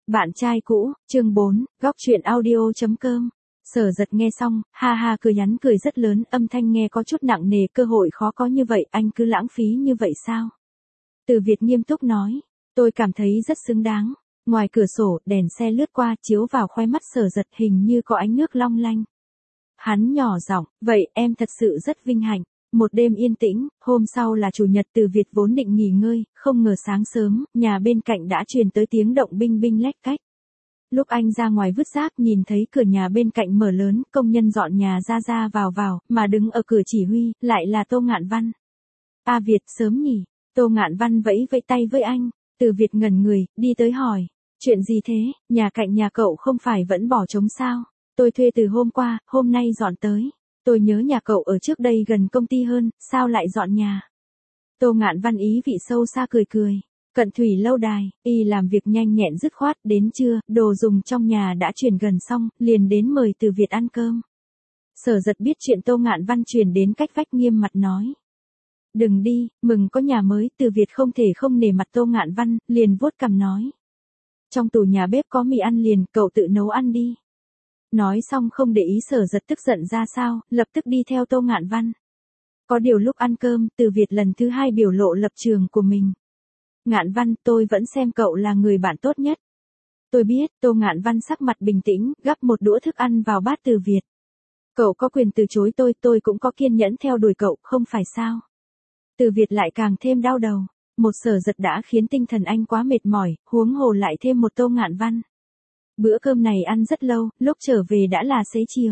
Bạn trai cũ, chương 4, góc chuyện audio.com. Sở Giật nghe xong, ha ha cười nhắn cười rất lớn, âm thanh nghe có chút nặng nề, cơ hội khó có như vậy, anh cứ lãng phí như vậy sao? Từ Việt nghiêm túc nói, tôi cảm thấy rất xứng đáng. Ngoài cửa sổ, đèn xe lướt qua, chiếu vào khoe mắt Sở Giật hình như có ánh nước long lanh. Hắn nhỏ giọng, vậy em thật sự rất vinh hạnh. Một đêm yên tĩnh, hôm sau là chủ nhật, Từ Việt vốn định nghỉ ngơi, không ngờ sáng sớm, nhà bên cạnh đã truyền tới tiếng động binh binh lách cách. Lúc anh ra ngoài vứt rác nhìn thấy cửa nhà bên cạnh mở lớn, công nhân dọn nhà ra vào, mà đứng ở cửa chỉ huy, lại là Tô Ngạn Văn. A Việt, sớm nhỉ? Tô Ngạn Văn vẫy vẫy tay với anh. Từ Việt ngẩn người, đi tới hỏi, chuyện gì thế, nhà cạnh nhà cậu không phải vẫn bỏ trống sao? Tôi thuê từ hôm qua, hôm nay dọn tới. Tôi nhớ nhà cậu ở trước đây gần công ty hơn, sao lại dọn nhà? Tô Ngạn Văn ý vị sâu xa cười cười. Cận Thủy lâu đài, y làm việc nhanh nhẹn dứt khoát, đến trưa, đồ dùng trong nhà đã chuyển gần xong, liền đến mời Từ Việt ăn cơm. Sở Giật biết chuyện Tô Ngạn Văn chuyển đến cách vách nghiêm mặt nói. Đừng đi, mừng có nhà mới, Từ Việt không thể không nể mặt Tô Ngạn Văn, liền vuốt cằm nói. Trong tủ nhà bếp có mì ăn liền, cậu tự nấu ăn đi. Nói xong không để ý Sở Giật tức giận ra sao, lập tức đi theo Tô Ngạn Văn. Có điều lúc ăn cơm, Từ Việt lần thứ hai biểu lộ lập trường của mình. Ngạn Văn, tôi vẫn xem cậu là người bạn tốt nhất. Tôi biết, Tô Ngạn Văn sắc mặt bình tĩnh, gắp một đũa thức ăn vào bát Từ Việt. Cậu có quyền từ chối tôi cũng có kiên nhẫn theo đuổi cậu, không phải sao? Từ Việt lại càng thêm đau đầu. Một Sở Giật đã khiến tinh thần anh quá mệt mỏi, huống hồ lại thêm một Tô Ngạn Văn. Bữa cơm này ăn rất lâu, lúc trở về đã là xế chiều.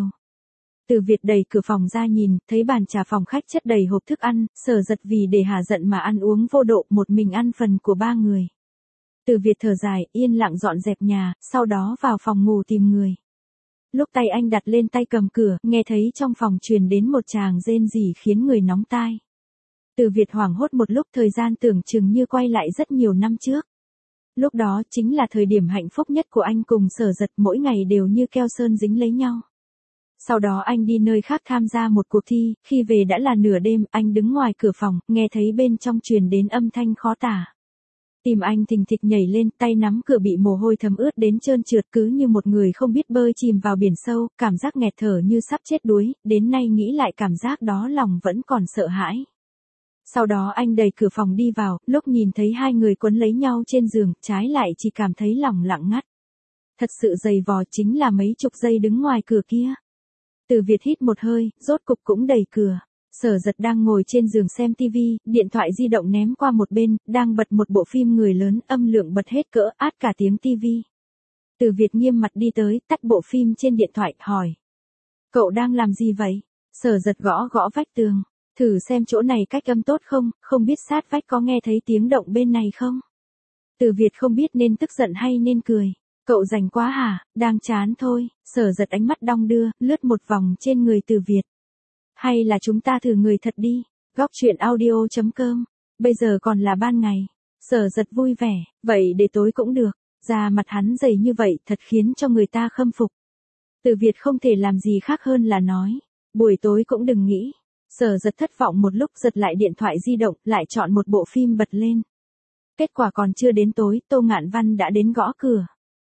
Từ Việt đẩy cửa phòng ra nhìn, thấy bàn trà phòng khách chất đầy hộp thức ăn, Sở Giật vì để hả giận mà ăn uống vô độ, một mình ăn phần của 3 người. Từ Việt thở dài, yên lặng dọn dẹp nhà, sau đó vào phòng ngủ tìm người. Lúc tay anh đặt lên tay cầm cửa, nghe thấy trong phòng truyền đến một tràng rên rỉ khiến người nóng tai. Từ Việt hoảng hốt một lúc, thời gian tưởng chừng như quay lại rất nhiều năm trước. Lúc đó chính là thời điểm hạnh phúc nhất của anh cùng Sở Giật, mỗi ngày đều như keo sơn dính lấy nhau. Sau đó anh đi nơi khác tham gia một cuộc thi, khi về đã là nửa đêm, anh đứng ngoài cửa phòng, nghe thấy bên trong truyền đến âm thanh khó tả. Tim anh thình thịch nhảy lên, tay nắm cửa bị mồ hôi thấm ướt đến trơn trượt, cứ như một người không biết bơi chìm vào biển sâu, cảm giác nghẹt thở như sắp chết đuối, đến nay nghĩ lại cảm giác đó lòng vẫn còn sợ hãi. Sau đó anh đẩy cửa phòng đi vào, lúc nhìn thấy hai người quấn lấy nhau trên giường, trái lại chỉ cảm thấy lòng lặng ngắt. Thật sự dày vò chính là mấy chục giây đứng ngoài cửa kia. Từ Việt hít một hơi, rốt cục cũng đẩy cửa. Sở Giật đang ngồi trên giường xem tivi, điện thoại di động ném qua một bên, đang bật một bộ phim người lớn, âm lượng bật hết cỡ, át cả tiếng tivi. Từ Việt nghiêm mặt đi tới, tắt bộ phim trên điện thoại, hỏi. Cậu đang làm gì vậy? Sở Giật gõ gõ vách tường. Thử xem chỗ này cách âm tốt không, không biết sát vách có nghe thấy tiếng động bên này không? Từ Việt không biết nên tức giận hay nên cười. Cậu rảnh quá hả, đang chán thôi. Sở Giật ánh mắt đong đưa, lướt một vòng trên người Từ Việt. Hay là chúng ta thử người thật đi, góc chuyện audio.com, bây giờ còn là ban ngày. Sở Giật vui vẻ, vậy để tối cũng được, da mặt hắn dày như vậy thật khiến cho người ta khâm phục. Từ Việt không thể làm gì khác hơn là nói, buổi tối cũng đừng nghĩ. Sở Giật thất vọng một lúc, giật lại điện thoại di động, lại chọn một bộ phim bật lên. Kết quả còn chưa đến tối, Tô Ngạn Văn đã đến gõ cửa.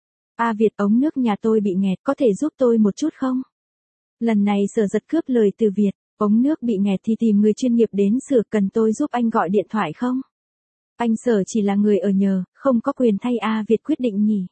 A Việt, ống nước nhà tôi bị nghẹt, có thể giúp tôi một chút không? Lần này Sở Giật cướp lời Từ Việt, ống nước bị nghẹt thì tìm người chuyên nghiệp đến sửa, cần tôi giúp anh gọi điện thoại không? Anh Sở chỉ là người ở nhờ, không có quyền thay A Việt quyết định nhỉ.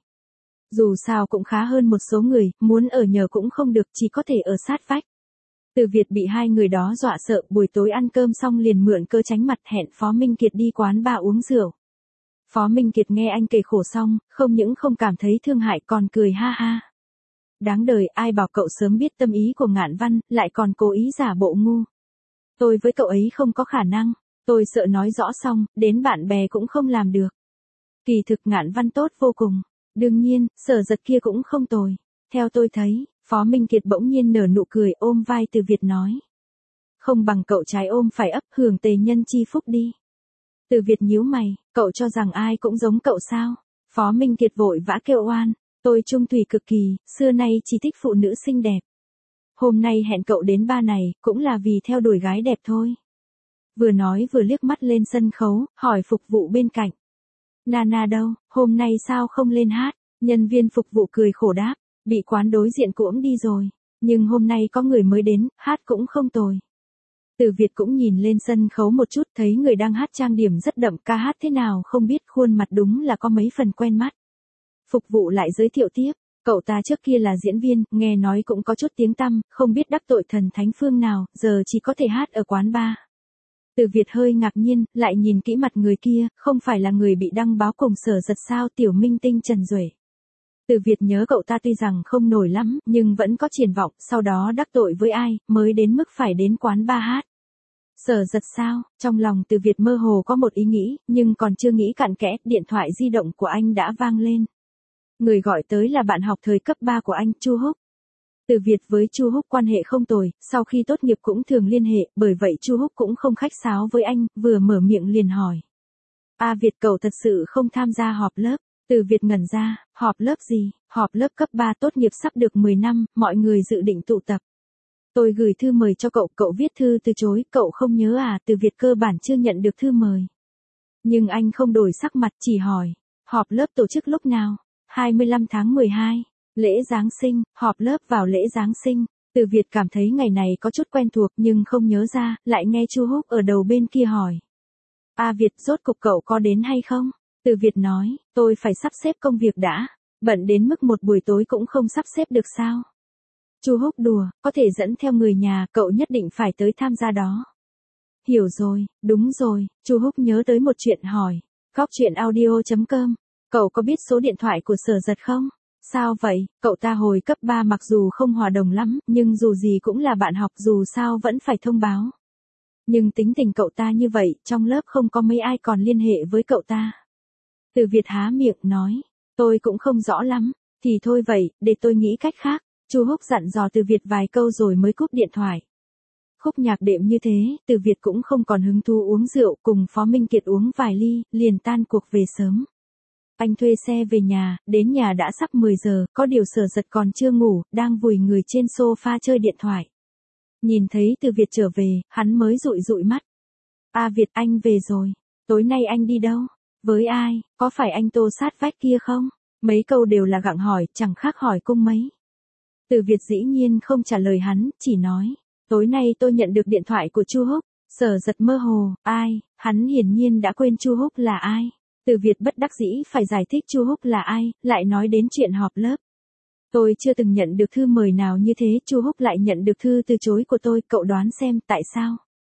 Dù sao cũng khá hơn một số người, muốn ở nhờ cũng không được, chỉ có thể ở sát vách. Từ Việt bị hai người đó dọa sợ, buổi tối ăn cơm xong liền mượn cơ tránh mặt, hẹn Phó Minh Kiệt đi quán bar uống rượu. Phó Minh Kiệt nghe anh kể khổ xong, không những không cảm thấy thương hại còn cười ha ha. Đáng đời, ai bảo cậu sớm biết tâm ý của Ngạn Văn, lại còn cố ý giả bộ ngu. Tôi với cậu ấy không có khả năng, tôi sợ nói rõ xong, đến bạn bè cũng không làm được. Kỳ thực Ngạn Văn tốt vô cùng, đương nhiên, Sở Giật kia cũng không tồi. Theo tôi thấy, Phó Minh Kiệt bỗng nhiên nở nụ cười, ôm vai Từ Việt nói. Không bằng cậu trái ôm phải ấp, hưởng tề nhân chi phúc đi. Từ Việt nhíu mày, cậu cho rằng ai cũng giống cậu sao? Phó Minh Kiệt vội vã kêu oan, tôi trung thủy cực kỳ, xưa nay chỉ thích phụ nữ xinh đẹp. Hôm nay hẹn cậu đến bar này, cũng là vì theo đuổi gái đẹp thôi. Vừa nói vừa liếc mắt lên sân khấu, hỏi phục vụ bên cạnh. Nana đâu, hôm nay sao không lên hát? Nhân viên phục vụ cười khổ đáp, bị quán đối diện cũng đi rồi. Nhưng hôm nay có người mới đến, hát cũng không tồi. Từ Việt cũng nhìn lên sân khấu một chút, thấy người đang hát trang điểm rất đậm, ca hát thế nào không biết, khuôn mặt đúng là có mấy phần quen mắt. Phục vụ lại giới thiệu tiếp, cậu ta trước kia là diễn viên, nghe nói cũng có chút tiếng tăm, không biết đắc tội thần thánh phương nào, giờ chỉ có thể hát ở quán bar. Từ Việt hơi ngạc nhiên, lại nhìn kỹ mặt người kia, không phải là người bị đăng báo cùng Sở Giật sao, tiểu minh tinh Trần Duệ. Từ Việt nhớ cậu ta tuy rằng không nổi lắm, nhưng vẫn có triển vọng, sau đó đắc tội với ai, mới đến mức phải đến quán bar hát. Sở Giật sao, trong lòng Từ Việt mơ hồ có một ý nghĩ, nhưng còn chưa nghĩ cặn kẽ, điện thoại di động của anh đã vang lên. Người gọi tới là bạn học thời cấp 3 của anh, Chu Húc. Từ Việt với Chu Húc quan hệ không tồi, sau khi tốt nghiệp cũng thường liên hệ, bởi vậy Chu Húc cũng không khách sáo với anh, vừa mở miệng liền hỏi. Việt, cậu thật sự không tham gia họp lớp? Từ Việt ngẩn ra, họp lớp gì? Họp lớp cấp 3 tốt nghiệp sắp được 10 năm, mọi người dự định tụ tập. Tôi gửi thư mời cho cậu, cậu viết thư từ chối, cậu không nhớ à? Từ Việt cơ bản chưa nhận được thư mời. Nhưng anh không đổi sắc mặt, chỉ hỏi, họp lớp tổ chức lúc nào? 25 tháng 12, lễ Giáng sinh, họp lớp vào lễ Giáng sinh. Từ Việt cảm thấy ngày này có chút quen thuộc nhưng không nhớ ra, lại nghe Chu Húc ở đầu bên kia hỏi. Việt, rốt cục cậu có đến hay không? Từ Việt nói, tôi phải sắp xếp công việc đã, bận đến mức một buổi tối cũng không sắp xếp được sao? Chu Húc đùa, có thể dẫn theo người nhà, cậu nhất định phải tới tham gia đó. Hiểu rồi, đúng rồi, Chu Húc nhớ tới một chuyện hỏi. Góc chuyện audio.com, cậu có biết số điện thoại của Sở Giật không? Sao vậy, cậu ta hồi cấp 3 mặc dù không hòa đồng lắm, nhưng dù gì cũng là bạn học, dù sao vẫn phải thông báo. Nhưng tính tình cậu ta như vậy, trong lớp không có mấy ai còn liên hệ với cậu ta. Từ Việt há miệng nói, tôi cũng không rõ lắm, thì thôi vậy, để tôi nghĩ cách khác. Chu Húc dặn dò Từ Việt vài câu rồi mới cúp điện thoại. Khúc nhạc đệm như thế, Từ Việt cũng không còn hứng thú uống rượu, cùng Phó Minh Kiệt uống vài ly, liền tan cuộc về sớm. Anh thuê xe về nhà, đến nhà đã sắp 10 giờ, có điều Sở Giật còn chưa ngủ, đang vùi người trên sofa chơi điện thoại. Nhìn thấy Từ Việt trở về, hắn mới dụi dụi mắt. Việt, anh về rồi. Tối nay anh đi đâu? Với ai? Có phải anh Tô sát vách kia không? Mấy câu đều là gặng hỏi, chẳng khác hỏi cung mấy. Từ Việt dĩ nhiên không trả lời hắn, chỉ nói. Tối nay tôi nhận được điện thoại của Chu Húc. Sở Giật mơ hồ, ai? Hắn hiển nhiên đã quên Chu Húc là ai. Từ Việt bất đắc dĩ phải giải thích Chu Húc là ai, lại nói đến chuyện họp lớp. Tôi chưa từng nhận được thư mời nào như thế, Chu Húc lại nhận được thư từ chối của tôi, cậu đoán xem tại sao?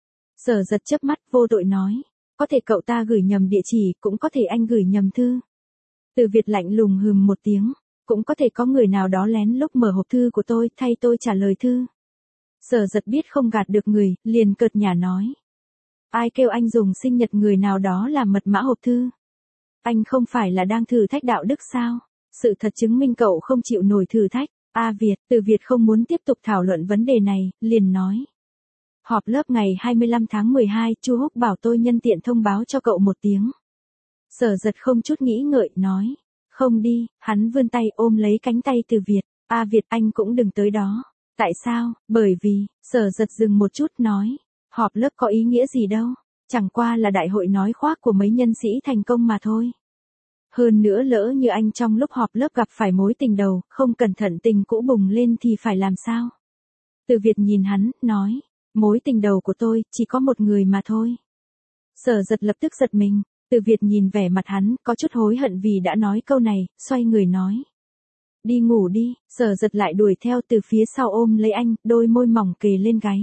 Sở Giật chớp mắt vô tội nói, có thể cậu ta gửi nhầm địa chỉ, cũng có thể anh gửi nhầm thư. Từ Việt lạnh lùng hừm một tiếng, cũng có thể có người nào đó lén lúc mở hộp thư của tôi, thay tôi trả lời thư. Sở Giật biết không gạt được người, liền cợt nhả nói. Ai kêu anh dùng sinh nhật người nào đó làm mật mã hộp thư? Anh không phải là đang thử thách đạo đức sao? Sự thật chứng minh cậu không chịu nổi thử thách. Việt, Từ Việt không muốn tiếp tục thảo luận vấn đề này, liền nói. Họp lớp ngày 25 tháng 12, Chu Húc bảo tôi nhân tiện thông báo cho cậu một tiếng. Sở Giật không chút nghĩ ngợi, nói. Không đi, hắn vươn tay ôm lấy cánh tay Từ Việt. Việt, anh cũng đừng tới đó. Tại sao? Bởi vì, Sở Giật dừng một chút nói. Họp lớp có ý nghĩa gì đâu. Chẳng qua là đại hội nói khoác của mấy nhân sĩ thành công mà thôi. Hơn nữa lỡ như anh trong lúc họp lớp gặp phải mối tình đầu, không cẩn thận tình cũ bùng lên thì phải làm sao? Từ Việt nhìn hắn, nói, mối tình đầu của tôi, chỉ có một người mà thôi. Sở Giật lập tức giật mình, Từ Việt nhìn vẻ mặt hắn, có chút hối hận vì đã nói câu này, xoay người nói. Đi ngủ đi, Sở Giật lại đuổi theo từ phía sau ôm lấy anh, đôi môi mỏng kề lên gáy.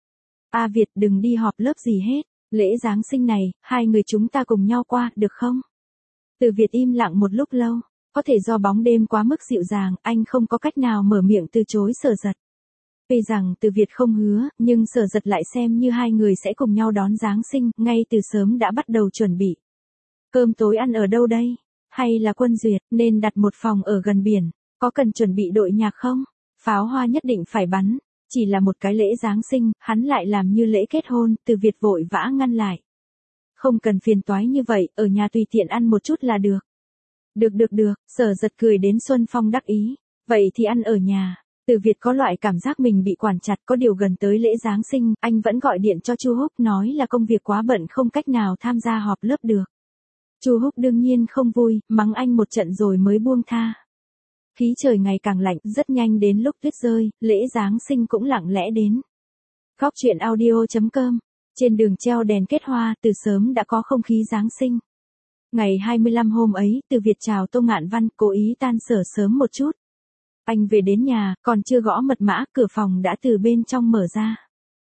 Việt, đừng đi họp lớp gì hết, lễ Giáng sinh này, hai người chúng ta cùng nhau qua, được không? Từ Việt im lặng một lúc lâu, có thể do bóng đêm quá mức dịu dàng, anh không có cách nào mở miệng từ chối Sở Giật. Tuy rằng Từ Việt không hứa, nhưng Sở Giật lại xem như hai người sẽ cùng nhau đón Giáng sinh, ngay từ sớm đã bắt đầu chuẩn bị. Cơm tối ăn ở đâu đây? Hay là Quân Duyệt, nên đặt một phòng ở gần biển, có cần chuẩn bị đội nhạc không? Pháo hoa nhất định phải bắn, chỉ là một cái lễ Giáng sinh, hắn lại làm như lễ kết hôn, Từ Việt vội vã ngăn lại. Không cần phiền toái như vậy, ở nhà tùy tiện ăn một chút là được. Được, Sở Giật cười đến Xuân Phong đắc ý. Vậy thì ăn ở nhà. Từ Việt có loại cảm giác mình bị quản chặt, có điều gần tới lễ Giáng sinh, anh vẫn gọi điện cho Chu Húc nói là công việc quá bận không cách nào tham gia họp lớp được. Chu Húc đương nhiên không vui, mắng anh một trận rồi mới buông tha. Khí trời ngày càng lạnh, rất nhanh đến lúc tuyết rơi, lễ Giáng sinh cũng lặng lẽ đến. Góc truyện audio.com. Trên đường treo đèn kết hoa, từ sớm đã có không khí Giáng sinh. Ngày 25 hôm ấy, Từ Việt chào Tô Ngạn Văn, cố ý tan sở sớm một chút. Anh về đến nhà, còn chưa gõ mật mã, cửa phòng đã từ bên trong mở ra.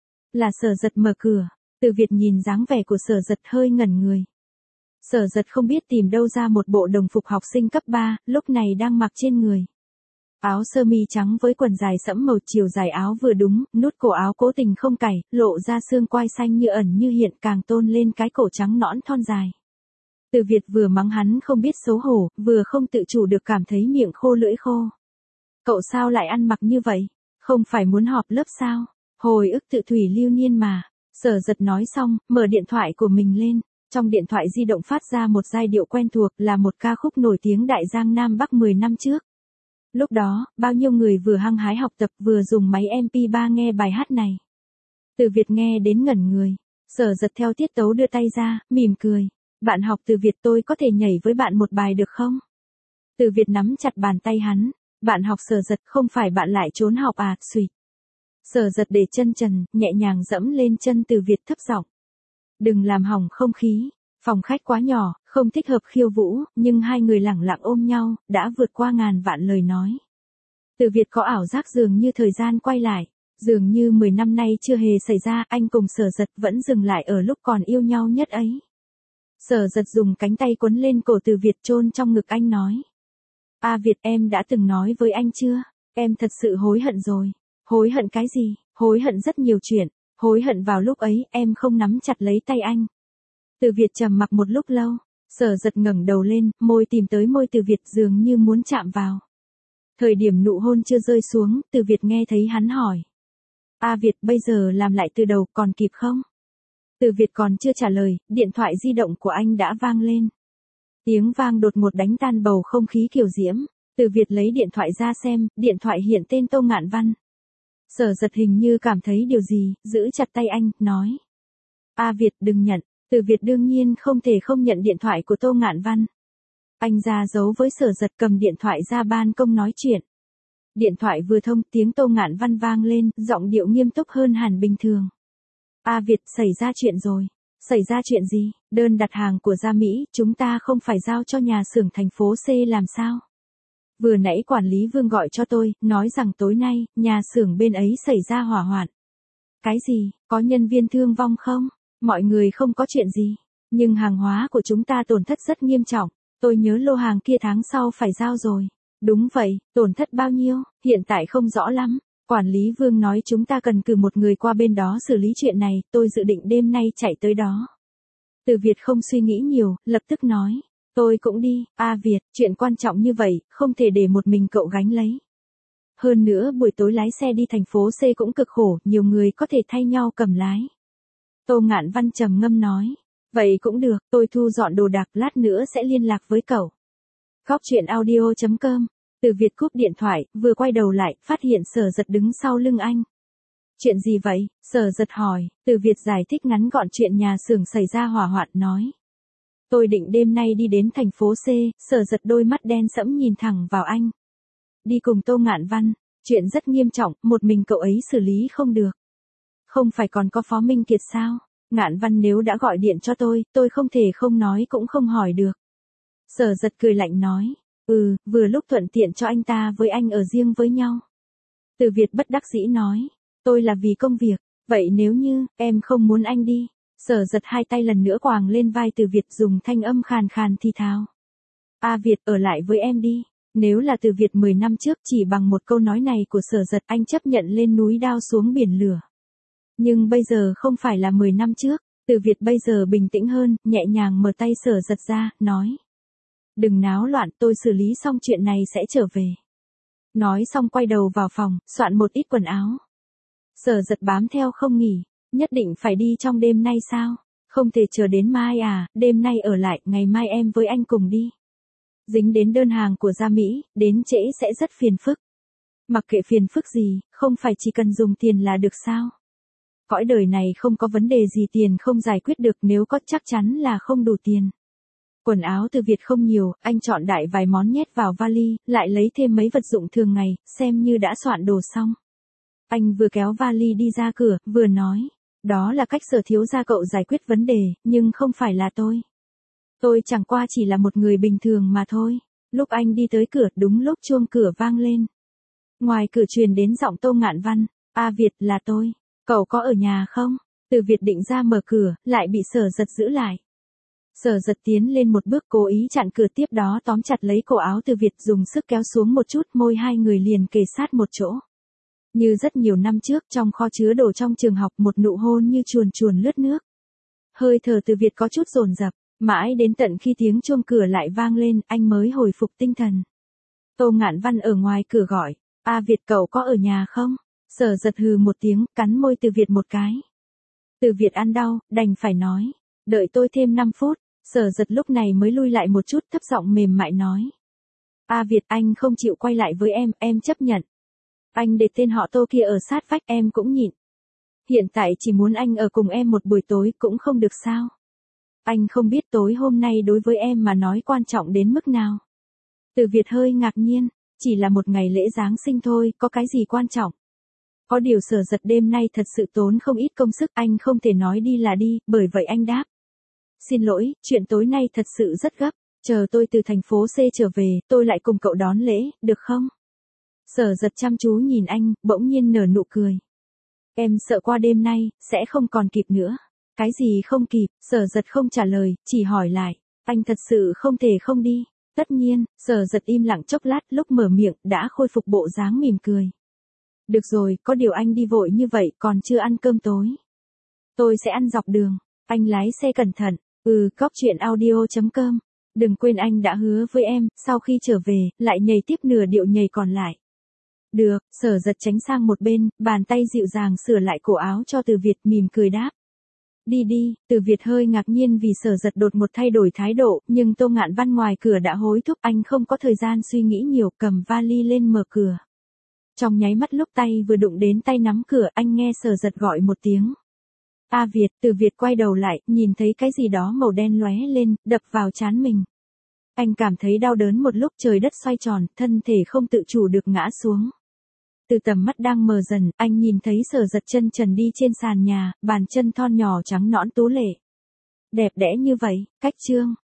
Là Sở Giật mở cửa. Từ Việt nhìn dáng vẻ của Sở Giật hơi ngẩn người. Sở Giật không biết tìm đâu ra một bộ đồng phục học sinh cấp 3, lúc này đang mặc trên người. Áo sơ mi trắng với quần dài sẫm màu chiều dài áo vừa đúng, nút cổ áo cố tình không cài, lộ ra xương quai xanh như ẩn như hiện, càng tôn lên cái cổ trắng nõn thon dài. Từ Việt vừa mắng hắn không biết xấu hổ, vừa không tự chủ được cảm thấy miệng khô lưỡi khô. Cậu sao lại ăn mặc như vậy? Không phải muốn họp lớp sao? Hồi ức tự thủy lưu niên mà. Sở Giật nói xong, mở điện thoại của mình lên. Trong điện thoại di động phát ra một giai điệu quen thuộc, là một ca khúc nổi tiếng Đại Giang Nam Bắc 10 năm trước. Lúc đó, bao nhiêu người vừa hăng hái học tập vừa dùng máy MP3 nghe bài hát này. Từ Việt nghe đến ngẩn người. Sở Giật theo tiết tấu đưa tay ra, mỉm cười. Bạn học Từ Việt, tôi có thể nhảy với bạn một bài được không? Từ Việt nắm chặt bàn tay hắn. Bạn học Sở Giật, không phải bạn lại trốn học à, xuỵt. Sở Giật để chân trần, nhẹ nhàng dẫm lên chân Từ Việt thấp giọng. Đừng làm hỏng không khí, phòng khách quá nhỏ, không thích hợp khiêu vũ, nhưng hai người lẳng lặng ôm nhau, đã vượt qua ngàn vạn lời nói. Từ Việt có ảo giác dường như thời gian quay lại, dường như 10 năm nay chưa hề xảy ra, anh cùng Sở Giật vẫn dừng lại ở lúc còn yêu nhau nhất ấy. Sở Giật dùng cánh tay quấn lên cổ Từ Việt chôn trong ngực anh nói. A Việt, em đã từng nói với anh chưa? Em thật sự hối hận rồi. Hối hận cái gì? Hối hận rất nhiều chuyện. Hối hận vào lúc ấy, em không nắm chặt lấy tay anh. Từ Việt trầm mặc một lúc lâu. Sở Giật ngẩng đầu lên, môi tìm tới môi Từ Việt dường như muốn chạm vào. Thời điểm nụ hôn chưa rơi xuống, Từ Việt nghe thấy hắn hỏi. A Việt, bây giờ làm lại từ đầu, còn kịp không? Từ Việt còn chưa trả lời, điện thoại di động của anh đã vang lên. Tiếng vang đột ngột đánh tan bầu không khí kiều diễm. Từ Việt lấy điện thoại ra xem, điện thoại hiện tên Tô Ngạn Văn. Sở Giật hình như cảm thấy điều gì, giữ chặt tay anh, nói. A Việt, đừng nhận. Từ Việt đương nhiên không thể không nhận điện thoại của Tô Ngạn Văn. Anh ra giấu với Sở Giật, cầm điện thoại ra ban công nói chuyện. Điện thoại vừa thông, tiếng Tô Ngạn Văn vang lên, giọng điệu nghiêm túc hơn hẳn bình thường. A Việt, xảy ra chuyện rồi. Xảy ra chuyện gì? Đơn đặt hàng của Gia Mỹ, chúng ta không phải giao cho nhà xưởng thành phố C làm sao? Vừa nãy quản lý Vương gọi cho tôi, nói rằng tối nay, nhà xưởng bên ấy xảy ra hỏa hoạn. Cái gì? Có nhân viên thương vong không? Mọi người không có chuyện gì. Nhưng hàng hóa của chúng ta tổn thất rất nghiêm trọng. Tôi nhớ lô hàng kia tháng sau phải giao rồi. Đúng vậy, tổn thất bao nhiêu? Hiện tại không rõ lắm. Quản lý Vương nói chúng ta cần cử một người qua bên đó xử lý chuyện này, tôi dự định đêm nay chạy tới đó. Từ Việt không suy nghĩ nhiều, lập tức nói. Tôi cũng đi, A Việt, chuyện quan trọng như vậy, không thể để một mình cậu gánh lấy. Hơn nữa buổi tối lái xe đi thành phố C cũng cực khổ, nhiều người có thể thay nhau cầm lái. Tô Ngạn Văn trầm ngâm nói. Vậy cũng được, tôi thu dọn đồ đạc, lát nữa sẽ liên lạc với cậu. Góc truyện audio.com. Từ Việt cúp điện thoại, vừa quay đầu lại, phát hiện Sở Giật đứng sau lưng anh. Chuyện gì vậy? Sở Giật hỏi. Từ Việt giải thích ngắn gọn chuyện nhà xưởng xảy ra hỏa hoạn, nói. Tôi định đêm nay đi đến thành phố C. Sở Giật đôi mắt đen sẫm nhìn thẳng vào anh. Đi cùng Tô Ngạn Văn. Chuyện rất nghiêm trọng, một mình cậu ấy xử lý không được. Không phải còn có Phó Minh Kiệt sao? Ngạn Văn nếu đã gọi điện cho tôi không thể không nói cũng không hỏi được. Sở Giật cười lạnh nói. Vừa lúc thuận tiện cho anh ta với anh ở riêng với nhau. Từ Việt bất đắc dĩ nói. Tôi là vì công việc, vậy nếu như, em không muốn anh đi. Sở Giật hai tay lần nữa quàng lên vai Từ Việt dùng thanh âm khàn khàn thì thào. A Việt, ở lại với em đi. Nếu là Từ Việt 10 năm trước chỉ bằng một câu nói này của Sở Giật anh chấp nhận lên núi đao xuống biển lửa. Nhưng bây giờ không phải là 10 năm trước, Từ Việt bây giờ bình tĩnh hơn, nhẹ nhàng mở tay Sở Giật ra, nói. Đừng náo loạn, tôi xử lý xong chuyện này sẽ trở về. Nói xong quay đầu vào phòng, soạn một ít quần áo. Sở Giật bám theo không nghỉ, nhất định phải đi trong đêm nay sao? Không thể chờ đến mai à, đêm nay ở lại, ngày mai em với anh cùng đi. Dính đến đơn hàng của Gia Mỹ, đến trễ sẽ rất phiền phức. Mặc kệ phiền phức gì, không phải chỉ cần dùng tiền là được sao? Cõi đời này không có vấn đề gì tiền không giải quyết được, nếu có chắc chắn là không đủ tiền. Quần áo Từ Việt không nhiều, anh chọn đại vài món nhét vào vali, lại lấy thêm mấy vật dụng thường ngày, xem như đã soạn đồ xong. Anh vừa kéo vali đi ra cửa, vừa nói. Đó là cách Sở thiếu gia cậu giải quyết vấn đề, nhưng không phải là tôi. Tôi chẳng qua chỉ là một người bình thường mà thôi. Lúc anh đi tới cửa, đúng lúc chuông cửa vang lên. Ngoài cửa truyền đến giọng Tô Ngạn Văn. A Việt, là tôi. Cậu có ở nhà không? Từ Việt định ra mở cửa, lại bị Sở Giật giữ lại. Sở Giật tiến lên một bước cố ý chặn cửa, tiếp đó tóm chặt lấy cổ áo Từ Việt, dùng sức kéo xuống một chút, môi hai người liền kề sát một chỗ. Như rất nhiều năm trước, trong kho chứa đồ trong trường học, một nụ hôn như chuồn chuồn lướt nước. Hơi thở Từ Việt có chút dồn dập, mãi đến tận khi tiếng chuông cửa lại vang lên, anh mới hồi phục tinh thần. Tô Ngạn Văn ở ngoài cửa gọi. A Việt, cậu có ở nhà không? Sở Giật hừ một tiếng, cắn môi Từ Việt một cái. Từ Việt ăn đau, đành phải nói. Đợi tôi thêm 5 phút. Sở Giật lúc này mới lui lại một chút, thấp giọng mềm mại nói. A Việt, anh không chịu quay lại với em chấp nhận. Anh để tên họ Tô kia ở sát vách, em cũng nhịn. Hiện tại chỉ muốn anh ở cùng em một buổi tối cũng không được sao? Anh không biết tối hôm nay đối với em mà nói quan trọng đến mức nào. Từ Việt hơi ngạc nhiên, chỉ là một ngày lễ Giáng sinh thôi, có cái gì quan trọng? Có điều Sở Giật đêm nay thật sự tốn không ít công sức, anh không thể nói đi là đi, bởi vậy anh đáp. Xin lỗi, chuyện tối nay thật sự rất gấp, chờ tôi từ thành phố C trở về, tôi lại cùng cậu đón lễ, được không? Sở Giật chăm chú nhìn anh, bỗng nhiên nở nụ cười. Em sợ qua đêm nay, sẽ không còn kịp nữa. Cái gì không kịp? Sở Giật không trả lời, chỉ hỏi lại. Anh thật sự không thể không đi. Tất nhiên, Sở Giật im lặng chốc lát, lúc mở miệng, đã khôi phục bộ dáng mỉm cười. Được rồi, có điều anh đi vội như vậy, còn chưa ăn cơm tối. Tôi sẽ ăn dọc đường. Anh lái xe cẩn thận. Cóc truyện audio.com. Đừng quên anh đã hứa với em, sau khi trở về, lại nhảy tiếp nửa điệu nhảy còn lại. Được, Sở Giật tránh sang một bên, bàn tay dịu dàng sửa lại cổ áo cho Từ Việt, mỉm cười đáp. Đi đi. Từ Việt hơi ngạc nhiên vì Sở Giật đột một thay đổi thái độ, nhưng Tô Ngạn Văn ngoài cửa đã hối thúc, anh không có thời gian suy nghĩ nhiều, cầm vali lên mở cửa. Trong nháy mắt lúc tay vừa đụng đến tay nắm cửa, anh nghe Sở Giật gọi một tiếng. A Việt. Từ Việt quay đầu lại, nhìn thấy cái gì đó màu đen lóe lên, đập vào trán mình. Anh cảm thấy đau đớn một lúc, trời đất xoay tròn, thân thể không tự chủ được ngã xuống. Từ tầm mắt đang mờ dần, anh nhìn thấy Sở Giật chân trần đi trên sàn nhà, bàn chân thon nhỏ trắng nõn tú lệ. Đẹp đẽ như vậy, cách chương.